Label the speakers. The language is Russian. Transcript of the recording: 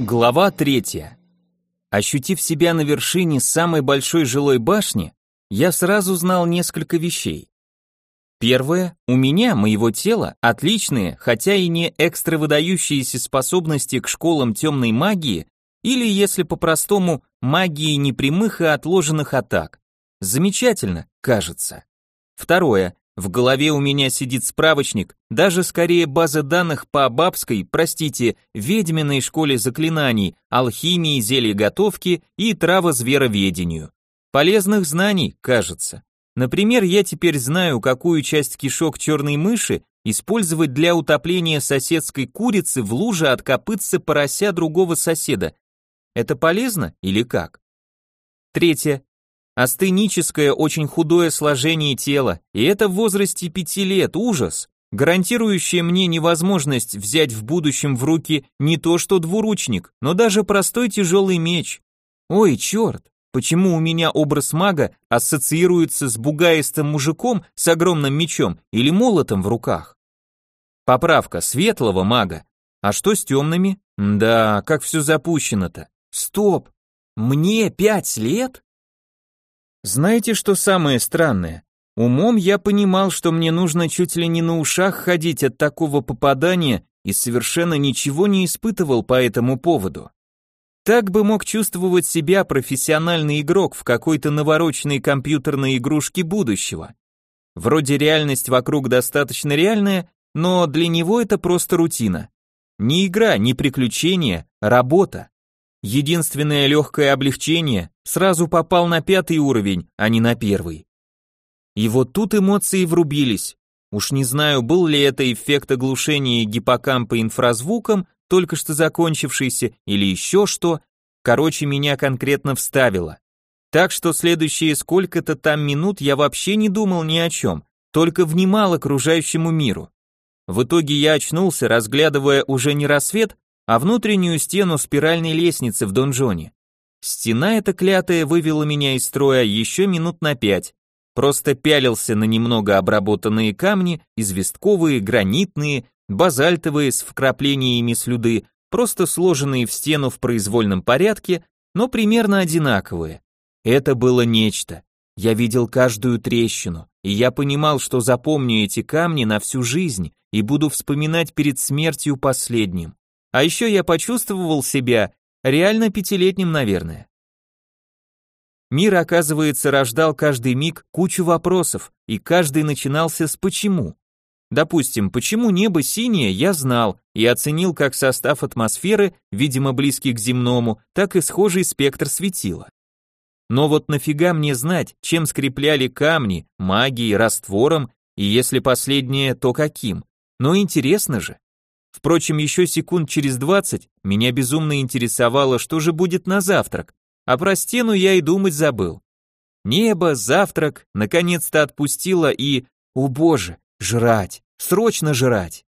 Speaker 1: Глава 3. Ощутив себя на вершине самой большой жилой башни, я сразу знал несколько вещей. Первое, у меня, моего тела, отличные, хотя и не экстра выдающиеся способности к школам темной магии, или, если по-простому, магии непрямых и отложенных атак. Замечательно, кажется. Второе, в голове у меня сидит справочник, даже скорее база данных по бабской, ведьминой школе заклинаний, алхимии, зельеготовки и травозвероведению. Полезных знаний, кажется. Например, я теперь знаю, какую часть кишок черной мыши использовать для утопления соседской курицы в луже от копытца порося другого соседа. Это полезно или как? Третье. Астеническое, очень худое сложение тела, и это в возрасте 5 лет, ужас, гарантирующее мне невозможность взять в будущем в руки не то что двуручник, но даже простой тяжелый меч. Ой, черт, почему у меня образ мага ассоциируется с бугаистым мужиком с огромным мечом или молотом в руках? Поправка, светлого мага. А что с темными? Да, как все запущено-то. Стоп, мне 5 лет? Знаете, что самое странное? Умом я понимал, что мне нужно чуть ли не на ушах ходить от такого попадания и совершенно ничего не испытывал по этому поводу. Так бы мог чувствовать себя профессиональный игрок в какой-то навороченной компьютерной игрушке будущего. Вроде реальность вокруг достаточно реальная, но для него это просто рутина. Не игра, не приключение, работа. Единственное легкое облегчение — сразу попал на 5-й уровень, а не на 1-й. И вот тут эмоции врубились. Уж не знаю, был ли это эффект оглушения гиппокампа инфразвуком, только что закончившийся, или еще что. Короче, меня конкретно вставило. Так что следующие сколько-то там минут я вообще не думал ни о чем, только внимал окружающему миру. В итоге я очнулся, разглядывая уже не рассвет, а внутреннюю стену спиральной лестницы в донжоне. Стена эта клятая вывела меня из строя еще минут на 5. Просто пялился на немного обработанные камни, известковые, гранитные, базальтовые с вкраплениями слюды, просто сложенные в стену в произвольном порядке, но примерно одинаковые. Это было нечто. Я видел каждую трещину, и я понимал, что запомню эти камни на всю жизнь и буду вспоминать перед смертью последним. А еще я почувствовал себя реально 5-летним, наверное. Мир, оказывается, рождал каждый миг кучу вопросов, и каждый начинался с «почему?». Допустим, почему небо синее, я знал и оценил как состав атмосферы, видимо, близкий к земному, так и схожий спектр светила. Но вот нафига мне знать, чем скрепляли камни, магией, раствором, и если последнее, то каким? Но интересно же. Впрочем, еще секунд через 20 меня безумно интересовало, что же будет на завтрак, а про стену я и думать забыл. Небо, завтрак, наконец-то отпустило и, о боже, жрать, срочно жрать.